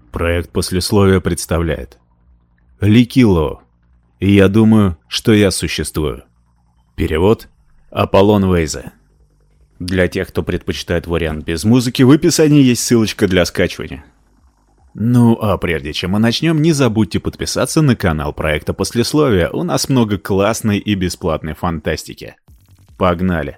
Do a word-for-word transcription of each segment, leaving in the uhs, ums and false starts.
Проект послесловия представляет Ликило. И я думаю, что я существую. Перевод Аполлон Вейза. Для тех, кто предпочитает вариант без музыки, в описании есть ссылочка для скачивания. Ну, а прежде чем мы начнем, не забудьте подписаться на канал проекта Послесловия. У нас много классной и бесплатной фантастики. Погнали!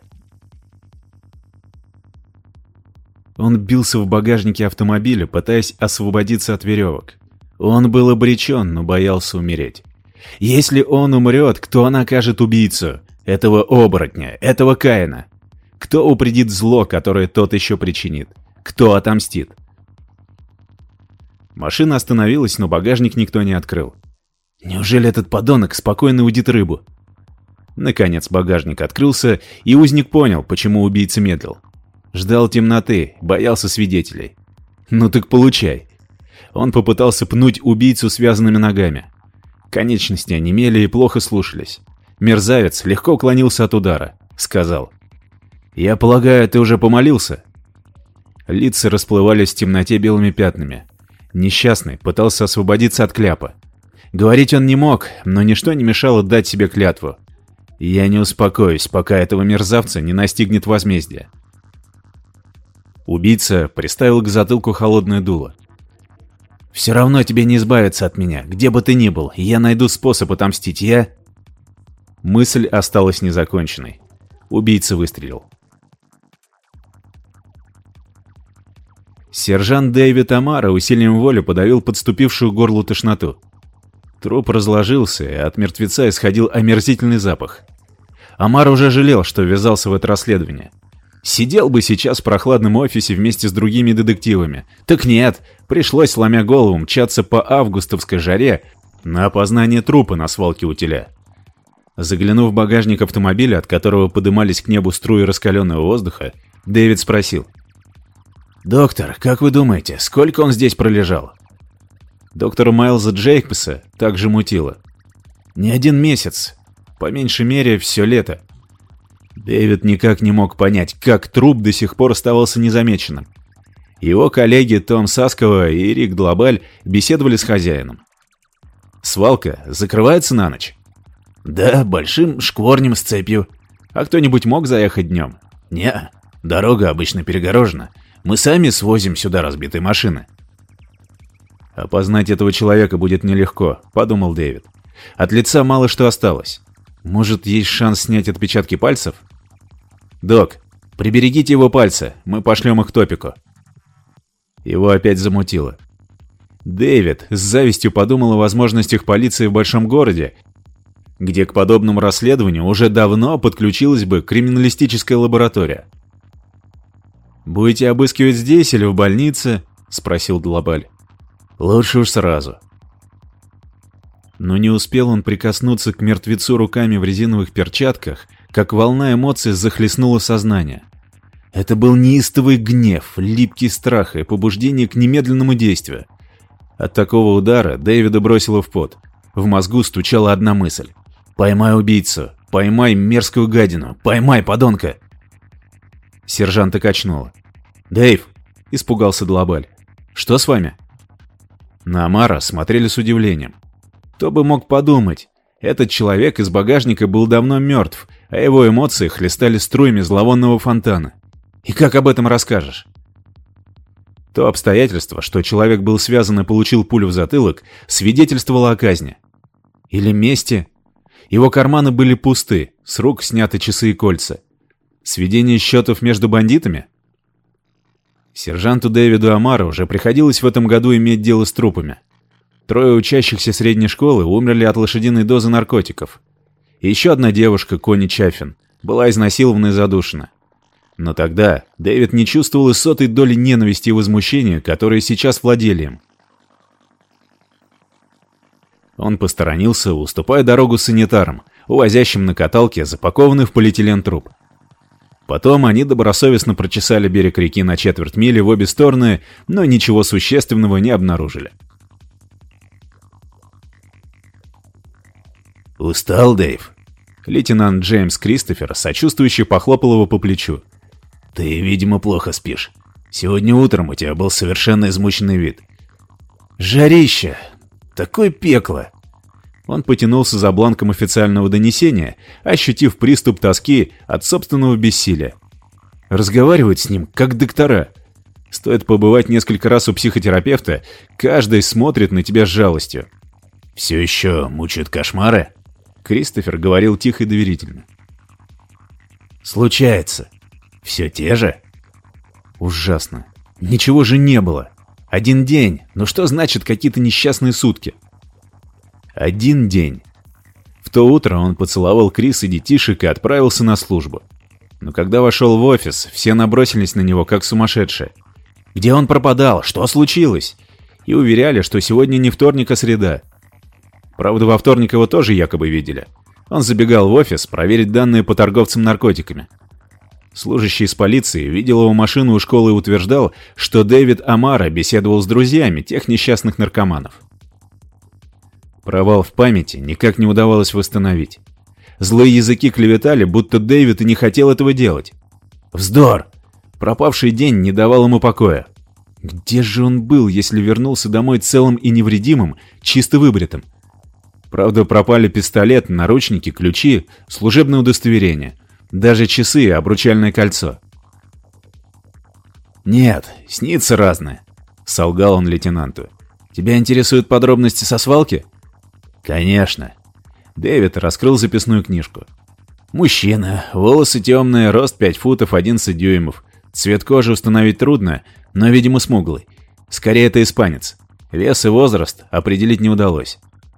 Он бился в багажнике автомобиля, пытаясь освободиться от веревок. Он был обречен, но боялся умереть. Если он умрет, кто накажет убийцу? Этого оборотня, этого Каина? Кто упредит зло, которое тот еще причинит? Кто отомстит? Машина остановилась, но багажник никто не открыл. Неужели этот подонок спокойно удит рыбу? Наконец багажник открылся, и узник понял, почему убийца медлил. Ждал темноты, боялся свидетелей. Ну так получай. Он попытался пнуть убийцу связанными ногами. Конечности онемели и плохо слушались. Мерзавец легко уклонился от удара. Сказал: «Я полагаю, ты уже помолился?» Лица расплывались в темноте белыми пятнами. Несчастный пытался освободиться от кляпа. Говорить он не мог, но ничто не мешало дать себе клятву. «Я не успокоюсь, пока этого мерзавца не настигнет возмездие». Убийца приставил к затылку холодное дуло. «Все равно тебе не избавиться от меня, где бы ты ни был, я найду способ отомстить, я...» Мысль осталась незаконченной. Убийца выстрелил. Сержант Дэвид Амаро усилием воли подавил подступившую к горлу тошноту. Труп разложился, и от мертвеца исходил омерзительный запах. Амаро уже жалел, что ввязался в это расследование. Сидел бы сейчас в прохладном офисе вместе с другими детективами. Так нет, пришлось, сломя голову, мчаться по августовской жаре на опознание трупа на свалке утиля. Заглянув в багажник автомобиля, от которого подымались к небу струи раскаленного воздуха, Дэвид спросил: «Доктор, как вы думаете, сколько он здесь пролежал?» Доктора Майлза Джейкобса также мутило. «Не один месяц, по меньшей мере, все лето». Дэвид никак не мог понять, как труп до сих пор оставался незамеченным. Его коллеги Том Саскова и Рик Длабаль беседовали с хозяином. «Свалка закрывается на ночь?» «Да, большим шкворнем с цепью. А кто-нибудь мог заехать днем?» «Не, дорога обычно перегорожена. Мы сами свозим сюда разбитые машины». «Опознать этого человека будет нелегко», — подумал Дэвид. «От лица мало что осталось. Может, есть шанс снять отпечатки пальцев?» «Док, приберегите его пальцы, мы пошлем их Топику». Его опять замутило. Дэвид с завистью подумал о возможностях полиции в большом городе, где к подобному расследованию уже давно подключилась бы криминалистическая лаборатория. «Будете обыскивать здесь или в больнице?» — спросил Длабаль. «Лучше уж сразу». Но не успел он прикоснуться к мертвецу руками в резиновых перчатках, как волна эмоций захлестнула сознание. Это был неистовый гнев, липкий страх и побуждение к немедленному действию. От такого удара Дэвида бросило в пот. В мозгу стучала одна мысль: «Поймай убийцу! Поймай мерзкую гадину! Поймай, подонка!» Сержанта качнуло. «Дэйв!» — испугался Длабаль. «Что с вами?» На Амаро смотрели с удивлением. Кто бы мог подумать, этот человек из багажника был давно мертв, а его эмоции хлестали струями зловонного фонтана. И как об этом расскажешь? То обстоятельство, что человек был связан и получил пулю в затылок, свидетельствовало о казни. Или мести. Его карманы были пусты, с рук сняты часы и кольца. Сведение счетов между бандитами? Сержанту Дэвиду Амаро уже приходилось в этом году иметь дело с трупами. Трое учащихся средней школы умерли от лошадиной дозы наркотиков. И еще одна девушка, Конни Чаффин, была изнасилована и задушена. Но тогда Дэвид не чувствовал и сотой доли ненависти и возмущения, которые сейчас владели им. Он посторонился, уступая дорогу санитарам, увозящим на каталке запакованный в полиэтилен труп. Потом они добросовестно прочесали берег реки на четверть мили в обе стороны, но ничего существенного не обнаружили. «Устал, Дэйв?» Лейтенант Джеймс Кристофер сочувствующе похлопал его по плечу. «Ты, видимо, плохо спишь. Сегодня утром у тебя был совершенно измученный вид». Жарище! Такое пекло! Он потянулся за бланком официального донесения, ощутив приступ тоски от собственного бессилия. Разговаривать с ним, как доктора. Стоит побывать несколько раз у психотерапевта, каждый смотрит на тебя с жалостью. «Все еще мучают кошмары?» Кристофер говорил тихо и доверительно. «Случается. Все те же?» Ужасно. Ничего же не было. Один день. Но что значит какие-то несчастные сутки? Один день. В то утро он поцеловал Крис и детишек и отправился на службу. Но когда вошел в офис, все набросились на него как сумасшедшие. Где он пропадал? Что случилось? И уверяли, что сегодня не вторник, а среда. Правда, во вторник его тоже якобы видели. Он забегал в офис проверить данные по торговцам наркотиками. Служащий из полиции видел его машину у школы и утверждал, что Дэвид Амара беседовал с друзьями тех несчастных наркоманов. Провал в памяти никак не удавалось восстановить. Злые языки клеветали, будто Дэвид и не хотел этого делать. Вздор! Пропавший день не давал ему покоя. Где же он был, если вернулся домой целым и невредимым, чисто выбритым? Правда, пропали пистолет, наручники, ключи, служебное удостоверение, даже часы и обручальное кольцо. «Нет, снится разное», — солгал он лейтенанту. «Тебя интересуют подробности со свалки?» «Конечно». Дэвид раскрыл записную книжку. «Мужчина, волосы темные, рост пять футов одиннадцать дюймов. Цвет кожи установить трудно, но, видимо, смуглый. Скорее, это испанец. Вес и возраст определить не удалось».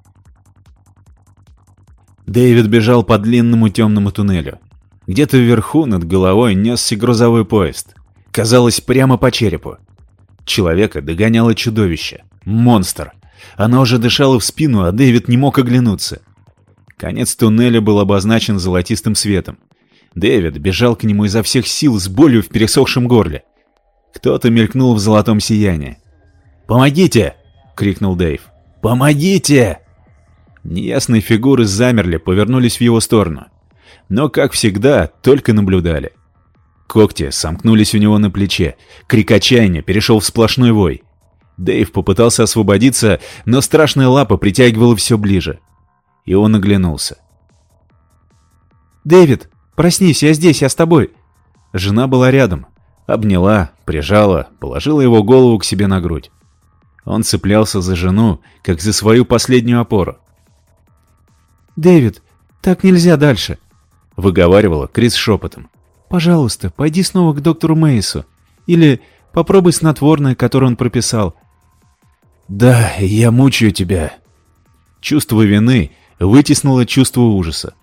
Дэвид бежал по длинному темному туннелю. Где-то вверху над головой несся грузовой поезд. Казалось, прямо по черепу. Человека догоняло чудовище. Монстр. Оно уже дышало в спину, а Дэвид не мог оглянуться. Конец туннеля был обозначен золотистым светом. Дэвид бежал к нему изо всех сил с болью в пересохшем горле. Кто-то мелькнул в золотом сиянии. «Помогите!» — крикнул Дэйв. «Помогите!» Неясные фигуры замерли, повернулись в его сторону. Но, как всегда, только наблюдали. Когти сомкнулись у него на плече. Крик отчаяния перешел в сплошной вой. Дэйв попытался освободиться, но страшная лапа притягивала все ближе. И он оглянулся. «Дэвид, проснись, я здесь, я с тобой!» Жена была рядом. Обняла, прижала, положила его голову к себе на грудь. Он цеплялся за жену, как за свою последнюю опору. «Дэвид, так нельзя дальше», — выговаривала Крис шепотом. «Пожалуйста, пойди снова к доктору Мейсу. Или попробуй снотворное, которое он прописал». «Да, я мучаю тебя». Чувство вины вытеснило чувство ужаса.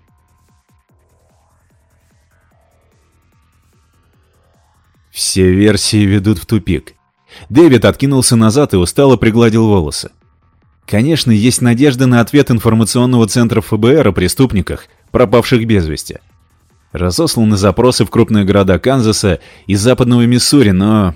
Все версии ведут в тупик. Дэвид откинулся назад и устало пригладил волосы. Конечно, есть надежда на ответ информационного центра эф бэ эр о преступниках, пропавших без вести. Разосланы запросы в крупные города Канзаса и западного Миссури, но...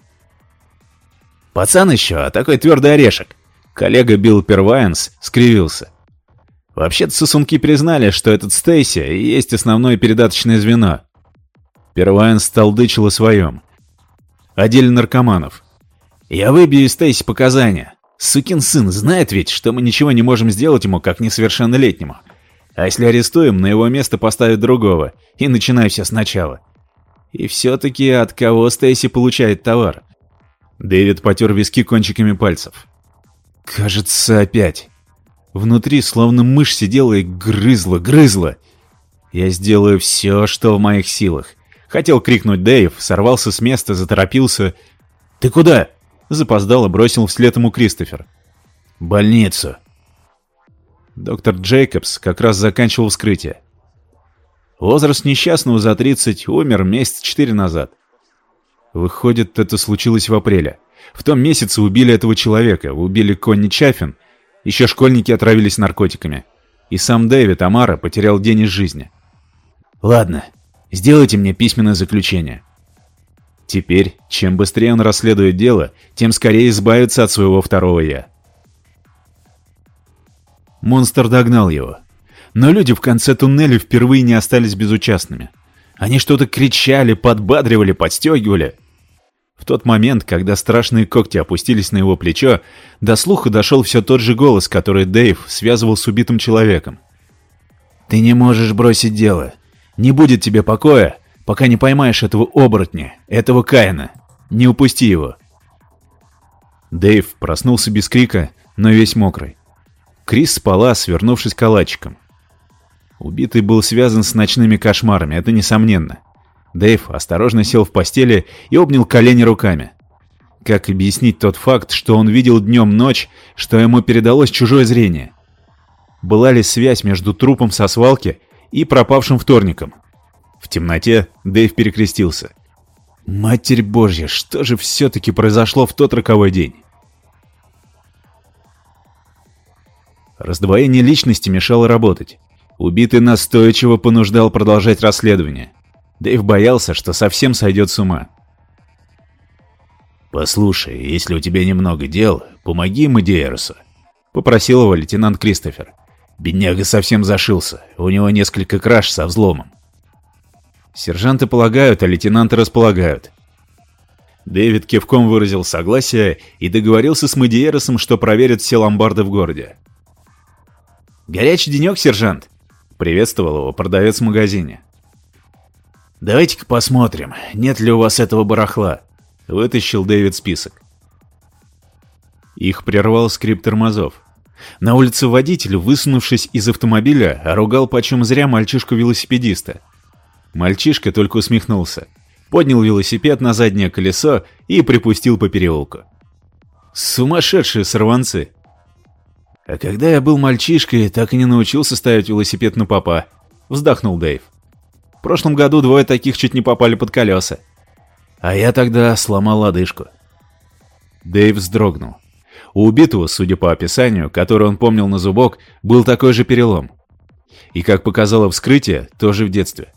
«Пацан еще, а такой твердый орешек!» Коллега Билл Первайнс скривился. «Вообще-то сосунки признали, что этот Стейси и есть основное передаточное звено». Первайнс толдычил о своем. О деле наркоманов. «Я выбью из Стейси показания. Сукин сын знает ведь, что мы ничего не можем сделать ему, как несовершеннолетнему. А если арестуем, на его место поставят другого, и начинай все сначала. И все-таки от кого Стейси получает товар?» Дэвид потер виски кончиками пальцев. «Кажется, опять. Внутри словно мышь сидела и грызла, грызла. Я сделаю все, что в моих силах». Хотел крикнуть Дэйв, сорвался с места, заторопился. «Ты куда?» Запоздало бросил вслед ему Кристофер. «В больницу». Доктор Джейкобс как раз заканчивал вскрытие. Возраст несчастного за тридцать, умер месяца четыре назад. Выходит, это случилось в апреле. В том месяце убили этого человека, убили Конни Чаффин. Еще школьники отравились наркотиками. И сам Дэвид Амара потерял день из жизни. «Ладно, сделайте мне письменное заключение». Теперь, чем быстрее он расследует дело, тем скорее избавится от своего второго «я». Монстр догнал его. Но люди в конце туннеля впервые не остались безучастными. Они что-то кричали, подбадривали, подстегивали. В тот момент, когда страшные когти опустились на его плечо, до слуха дошел все тот же голос, который Дэйв связывал с убитым человеком. «Ты не можешь бросить дело. Не будет тебе покоя, пока не поймаешь этого оборотня, этого Каина. Не упусти его». Дэйв проснулся без крика, но весь мокрый. Крис спала, свернувшись калачиком. Убитый был связан с ночными кошмарами, это несомненно. Дэйв осторожно сел в постели и обнял колени руками. Как объяснить тот факт, что он видел днем ночь, что ему передалось чужое зрение? Была ли связь между трупом со свалки и пропавшим вторником? В темноте Дэйв перекрестился. Матерь Божья, что же все-таки произошло в тот роковой день? Раздвоение личности мешало работать. Убитый настойчиво понуждал продолжать расследование. Дэйв боялся, что совсем сойдет с ума. «Послушай, если у тебя немного дел, помоги Медеерсу», — попросил его лейтенант Кристофер. «Бедняга совсем зашился, у него несколько краж со взломом». Сержанты полагают, а лейтенанты располагают. Дэвид кивком выразил согласие и договорился с Медеерсом, что проверит все ломбарды в городе. «Горячий денек, сержант!» — приветствовал его продавец в магазине. «Давайте-ка посмотрим, нет ли у вас этого барахла», — вытащил Дэвид список. Их прервал скрип тормозов. На улице водитель, высунувшись из автомобиля, ругал почем зря мальчишку-велосипедиста. Мальчишка только усмехнулся, поднял велосипед на заднее колесо и припустил по переулку. Сумасшедшие сорванцы! «А когда я был мальчишкой, так и не научился ставить велосипед на попа», — вздохнул Дэйв. «В прошлом году двое таких чуть не попали под колеса. А я тогда сломал лодыжку». Дэйв вздрогнул. У убитого, судя по описанию, которое он помнил на зубок, был такой же перелом. И, как показало вскрытие, тоже в детстве.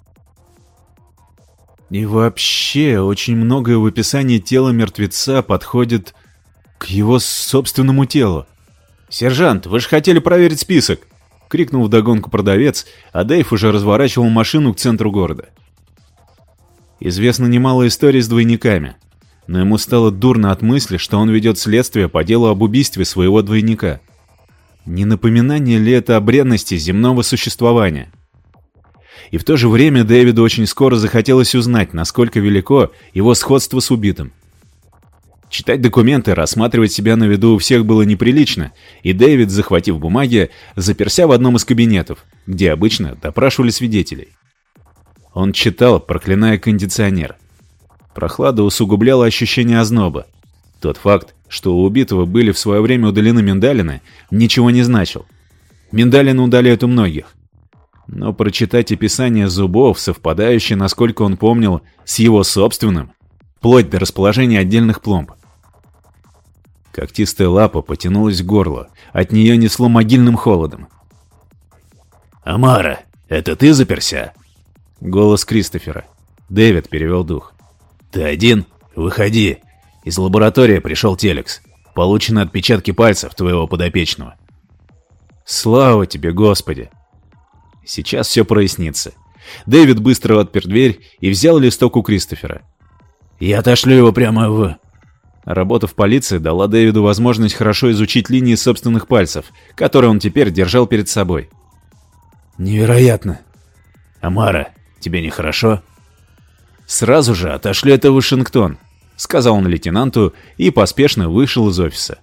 И вообще, очень многое в описании тела мертвеца подходит к его собственному телу. «Сержант, вы же хотели проверить список!» — крикнул вдогонку продавец, а Дэйв уже разворачивал машину к центру города. Известно немало историй с двойниками, но ему стало дурно от мысли, что он ведет следствие по делу об убийстве своего двойника. Не напоминание ли это о бренности земного существования? И в то же время Дэвиду очень скоро захотелось узнать, насколько велико его сходство с убитым. Читать документы, рассматривать себя на виду у всех было неприлично, и Дэвид, захватив бумаги, заперся в одном из кабинетов, где обычно допрашивали свидетелей. Он читал, проклиная кондиционер. Прохлада усугубляла ощущение озноба. Тот факт, что у убитого были в свое время удалены миндалины, ничего не значил. Миндалины удаляют у многих. Но прочитать описание зубов, совпадающее, насколько он помнил, с его собственным, вплоть до расположения отдельных пломб. Когтистая лапа потянулась к горлу, от нее несло могильным холодом. «Амара, это ты заперся?» Голос Кристофера. Дэвид перевел дух. «Ты один? Выходи. Из лаборатории пришел телекс. Получены отпечатки пальцев твоего подопечного». «Слава тебе, Господи!» Сейчас все прояснится. Дэвид быстро отпер дверь и взял листок у Кристофера. «Я отошлю его прямо в...» Работа в полиции дала Дэвиду возможность хорошо изучить линии собственных пальцев, которые он теперь держал перед собой. «Невероятно!» «Амара, тебе нехорошо?» «Сразу же отошли это в Вашингтон», — сказал он лейтенанту и поспешно вышел из офиса.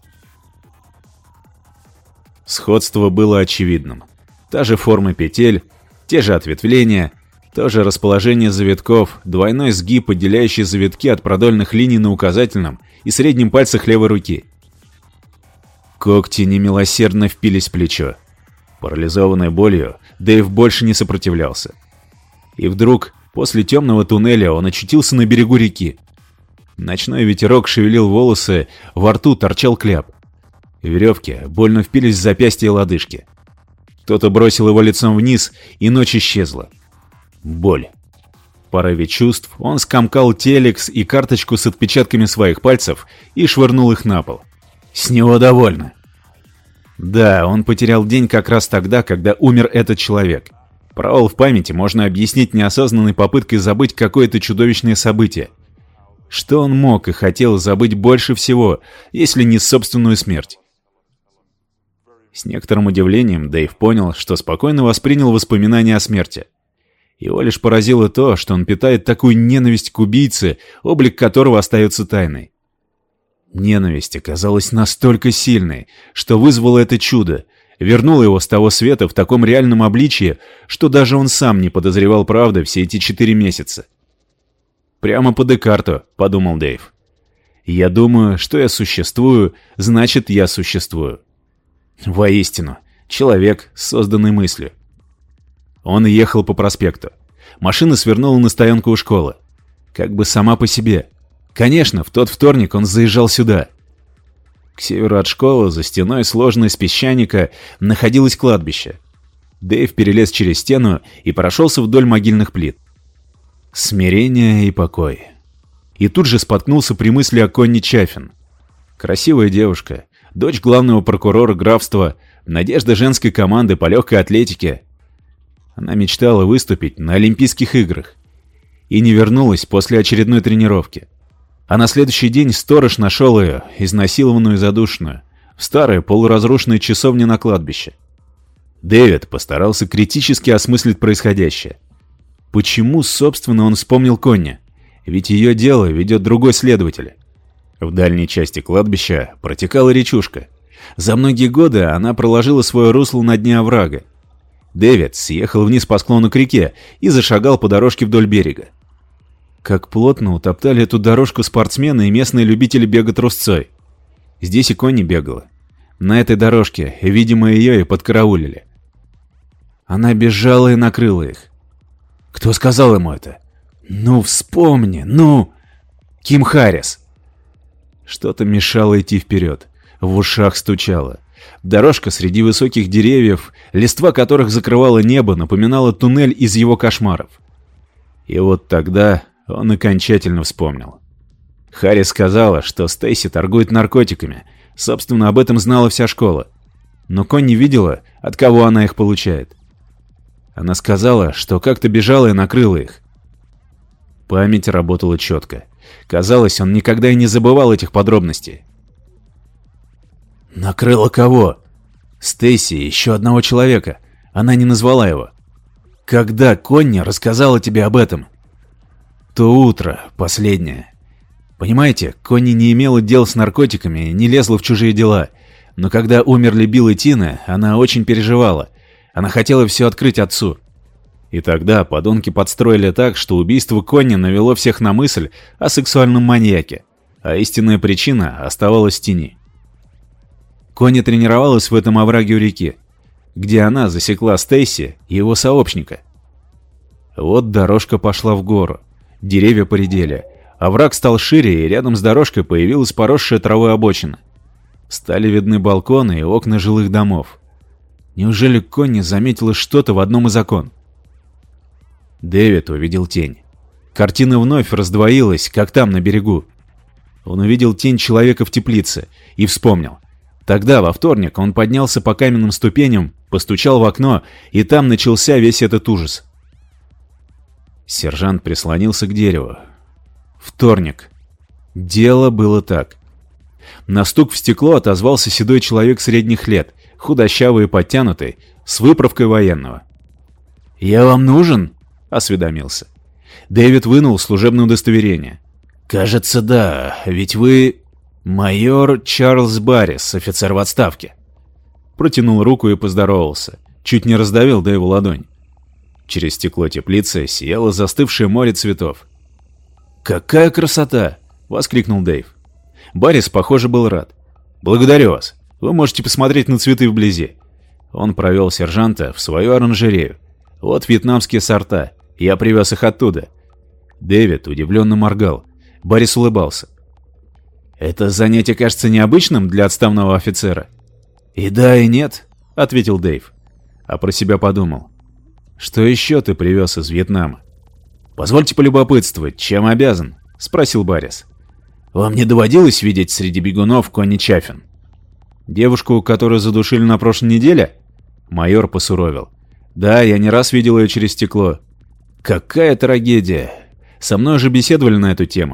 Сходство было очевидным. Та же форма петель, те же ответвления, то же расположение завитков, двойной сгиб, отделяющий завитки от продольных линий на указательном и среднем пальцах левой руки. Когти немилосердно впились в плечо. Парализованный болью, Дэйв больше не сопротивлялся. И вдруг, после темного туннеля, он очутился на берегу реки. Ночной ветерок шевелил волосы, во рту торчал кляп. Веревки больно впились в запястья и лодыжки. Кто-то бросил его лицом вниз, и ночь исчезла. Боль. В порыве чувств он скомкал телекс и карточку с отпечатками своих пальцев и швырнул их на пол. С него довольно. Да, он потерял день как раз тогда, когда умер этот человек. Провал в памяти можно объяснить неосознанной попыткой забыть какое-то чудовищное событие. Что он мог и хотел забыть больше всего, если не собственную смерть? С некоторым удивлением Дэйв понял, что спокойно воспринял воспоминания о смерти. Его лишь поразило то, что он питает такую ненависть к убийце, облик которого остается тайной. Ненависть оказалась настолько сильной, что вызвало это чудо, вернуло его с того света в таком реальном обличье, что даже он сам не подозревал правды все эти четыре месяца. «Прямо по Декарту», — подумал Дэйв. «Я думаю, что я существую, значит, я существую». Воистину, человек, созданный мыслью. Он ехал по проспекту. Машина свернула на стоянку у школы. Как бы сама по себе. Конечно, в тот вторник он заезжал сюда. К северу от школы, за стеной, сложенной из песчаника, находилось кладбище. Дэйв перелез через стену и прошелся вдоль могильных плит. Смирение и покой. И тут же споткнулся при мысли о Конни Чаффин. Красивая девушка, дочь главного прокурора графства, надежда женской команды по легкой атлетике. Она мечтала выступить на Олимпийских играх. И не вернулась после очередной тренировки. А на следующий день сторож нашел ее, изнасилованную и задушенную, в старой полуразрушенной часовне на кладбище. Дэвид постарался критически осмыслить происходящее. Почему, собственно, он вспомнил Конни? Ведь ее дело ведет другой следователь. В дальней части кладбища протекала речушка. За многие годы она проложила свое русло на дне оврага. Дэвид съехал вниз по склону к реке и зашагал по дорожке вдоль берега. Как плотно утоптали эту дорожку спортсмены и местные любители бега трусцой. Здесь и Конни бегала. На этой дорожке, видимо, ее и подкараулили. Она бежала и накрыла их. Кто сказал ему это? Ну, вспомни, ну! Ким Харрис. Что-то мешало идти вперед. В ушах стучало. Дорожка среди высоких деревьев, листва которых закрывало небо, напоминала туннель из его кошмаров. И вот тогда он окончательно вспомнил. Харрис сказала, что Стейси торгует наркотиками. Собственно, об этом знала вся школа. Но Конни видела, от кого она их получает. Она сказала, что как-то бежала и накрыла их. Память работала четко. Казалось, он никогда и не забывал этих подробностей. Накрыла кого? Стейси и еще одного человека. Она не назвала его. Когда Конни рассказала тебе об этом? То утро, последнее. Понимаете, Конни не имела дел с наркотиками, не лезла в чужие дела. Но когда умерли Билл и Тина, она очень переживала. Она хотела все открыть отцу. И тогда подонки подстроили так, что убийство Конни навело всех на мысль о сексуальном маньяке, а истинная причина оставалась в тени. Конни тренировалась в этом овраге у реки, где она засекла Стейси и его сообщника. Вот дорожка пошла в гору, деревья поредели, овраг стал шире, и рядом с дорожкой появилась поросшая травой обочина. Стали видны балконы и окна жилых домов. Неужели Конни заметила что-то в одном из окон? Дэвид увидел тень. Картина вновь раздвоилась, как там, на берегу. Он увидел тень человека в теплице и вспомнил. Тогда, во вторник, он поднялся по каменным ступеням, постучал в окно, и там начался весь этот ужас. Сержант прислонился к дереву. Вторник. Дело было так. На стук в стекло отозвался седой человек средних лет, худощавый и подтянутый, с выправкой военного. «Я вам нужен?» — осведомился. Дэвид вынул служебное удостоверение. «Кажется, да, ведь вы...» «Майор Чарльз Баррис, офицер в отставке». Протянул руку и поздоровался. Чуть не раздавил Дэйву ладонь. Через стекло теплицы сияло застывшее море цветов. «Какая красота!» — воскликнул Дэйв. Баррис, похоже, был рад. «Благодарю вас. Вы можете посмотреть на цветы вблизи». Он провел сержанта в свою оранжерею. «Вот вьетнамские сорта. Я привез их оттуда». Дэвид удивленно моргал. Баррис улыбался. «Это занятие кажется необычным для отставного офицера?» «И да, и нет», — ответил Дэйв. А про себя подумал. «Что еще ты привез из Вьетнама?» «Позвольте полюбопытствовать, чем обязан?» — спросил Баррис. «Вам не доводилось видеть среди бегунов Конни Чаффин?» «Девушку, которую задушили на прошлой неделе?» Майор посуровил. «Да, я не раз видел ее через стекло». «Какая трагедия! Со мной уже беседовали на эту тему.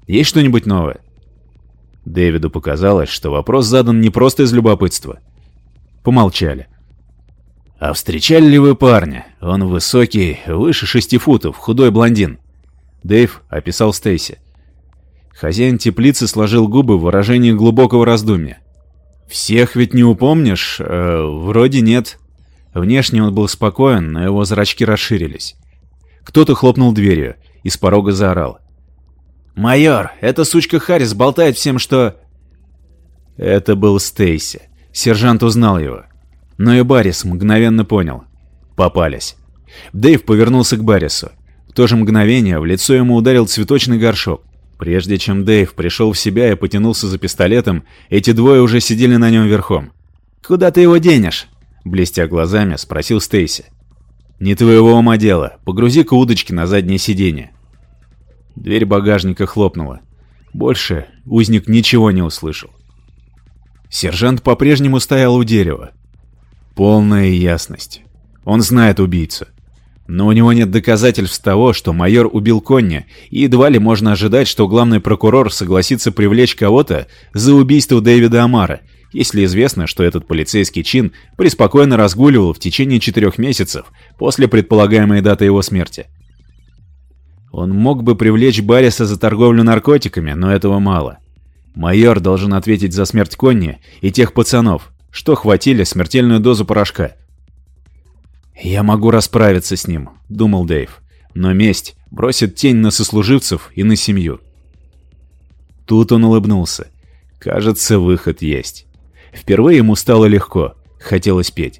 Есть что-нибудь новое?» Дэвиду показалось, что вопрос задан не просто из любопытства. Помолчали. «А встречали ли вы парня? Он высокий, выше шести футов, худой блондин». Дэйв описал Стейси. Хозяин теплицы сложил губы в выражении глубокого раздумья. «Всех ведь не упомнишь? Э, вроде нет». Внешне он был спокоен, но его зрачки расширились. Кто-то хлопнул дверью и с порога заорал. «Майор, эта сучка Харрис болтает всем, что...» Это был Стейси. Сержант узнал его. Но и Баррис мгновенно понял. Попались. Дэйв повернулся к Баррису. В то же мгновение в лицо ему ударил цветочный горшок. Прежде чем Дэйв пришел в себя и потянулся за пистолетом, эти двое уже сидели на нем верхом. «Куда ты его денешь?» Блестя глазами, спросил Стейси. «Не твоего ума дело. Погрузи-ка удочки на заднее сиденье». Дверь багажника хлопнула. Больше узник ничего не услышал. Сержант по-прежнему стоял у дерева. Полная ясность. Он знает убийцу. Но у него нет доказательств того, что майор убил Конни, и едва ли можно ожидать, что главный прокурор согласится привлечь кого-то за убийство Дэвида Амара, если известно, что этот полицейский чин преспокойно разгуливал в течение четырех месяцев после предполагаемой даты его смерти. Он мог бы привлечь Барриса за торговлю наркотиками, но этого мало. Майор должен ответить за смерть Конни и тех пацанов, что хватили смертельную дозу порошка. «Я могу расправиться с ним», — думал Дэйв, «но месть бросит тень на сослуживцев и на семью». Тут он улыбнулся. Кажется, выход есть. Впервые ему стало легко, хотелось петь.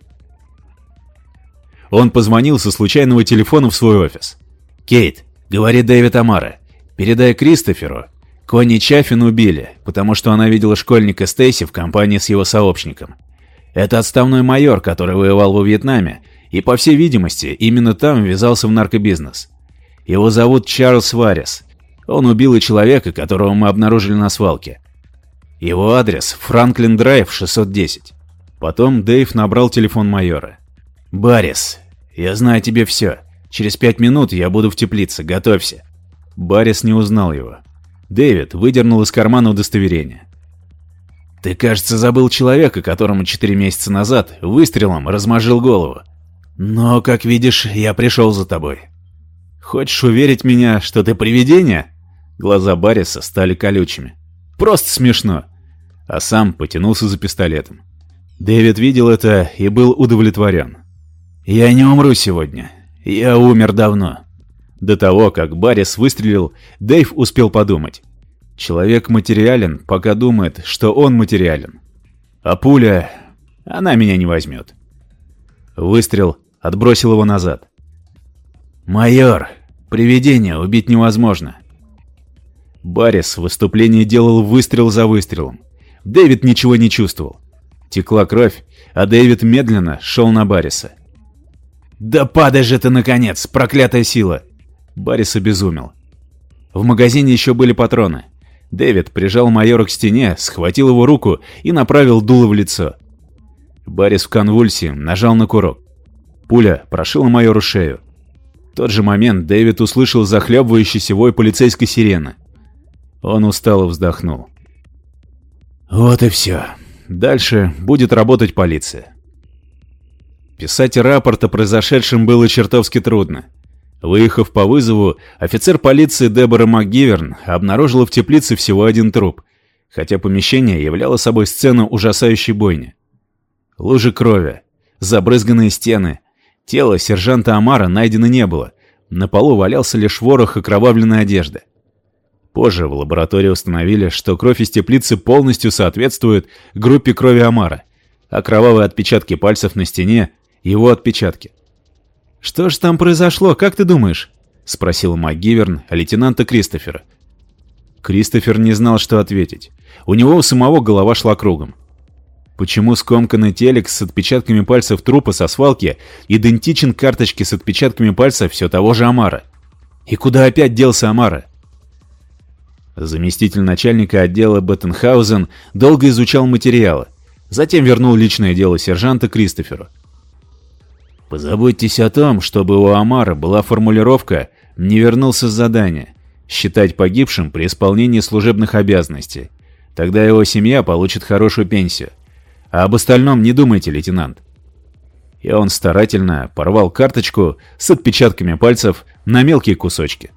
Он позвонил со случайного телефона в свой офис. «Кейт», — говорит Дэвид Амара, — «передай Кристоферу. Конни Чаффин убили, потому что она видела школьника Стейси в компании с его сообщником. Это отставной майор, который воевал во Вьетнаме, и, по всей видимости, именно там ввязался в наркобизнес. Его зовут Чарльз Варрис. Он убил и человека, которого мы обнаружили на свалке. Его адрес — Франклин Драйв, шестьсот десять. Потом Дэйв набрал телефон майора. «Баррис, я знаю тебе все. Через пять минут я буду в теплице, готовься». Баррис не узнал его. Дэвид выдернул из кармана удостоверение. «Ты, кажется, забыл человека, которому четыре месяца назад выстрелом размозжил голову. Но, как видишь, я пришел за тобой. Хочешь уверить меня, что ты привидение?» Глаза Барриса стали колючими. «Просто смешно». А сам потянулся за пистолетом. Дэвид видел это и был удовлетворен. «Я не умру сегодня. Я умер давно». До того, как Баррис выстрелил, Дэйв успел подумать. Человек материален, пока думает, что он материален. А пуля... она меня не возьмет. Выстрел отбросил его назад. «Майор, привидение убить невозможно». Баррис в выступлении делал выстрел за выстрелом. Дэвид ничего не чувствовал. Текла кровь, а Дэвид медленно шел на Барриса. «Да падай же ты, наконец, проклятая сила!» Баррис обезумел. В магазине еще были патроны. Дэвид прижал майора к стене, схватил его руку и направил дуло в лицо. Баррис в конвульсии нажал на курок. Пуля прошила майору шею. В тот же момент Дэвид услышал захлебывающийся вой полицейской сирены. Он устало вздохнул. Вот и все. Дальше будет работать полиция. Писать рапорт о произошедшем было чертовски трудно. Выехав по вызову, офицер полиции Дебора МакГиверн обнаружила в теплице всего один труп, хотя помещение являло собой сцену ужасающей бойни. Лужи крови, забрызганные стены. Тело сержанта Амара найдено не было. На полу валялся лишь ворох окровавленной одежды. Позже в лаборатории установили, что кровь из теплицы полностью соответствует группе крови Амара, а кровавые отпечатки пальцев на стене — его отпечатки. «Что ж там произошло, как ты думаешь?» — спросил МакГиверн лейтенанта Кристофера. Кристофер не знал, что ответить. У него у самого голова шла кругом. Почему скомканный телек с отпечатками пальцев трупа со свалки идентичен карточке с отпечатками пальцев все того же Амара? И куда опять делся Амара? Заместитель начальника отдела Беттенхаузен долго изучал материалы, затем вернул личное дело сержанта Кристоферу. «Позаботьтесь о том, чтобы у Амара была формулировка «не вернулся с задания». Считать погибшим при исполнении служебных обязанностей. Тогда его семья получит хорошую пенсию. А об остальном не думайте, лейтенант». И он старательно порвал карточку с отпечатками пальцев на мелкие кусочки.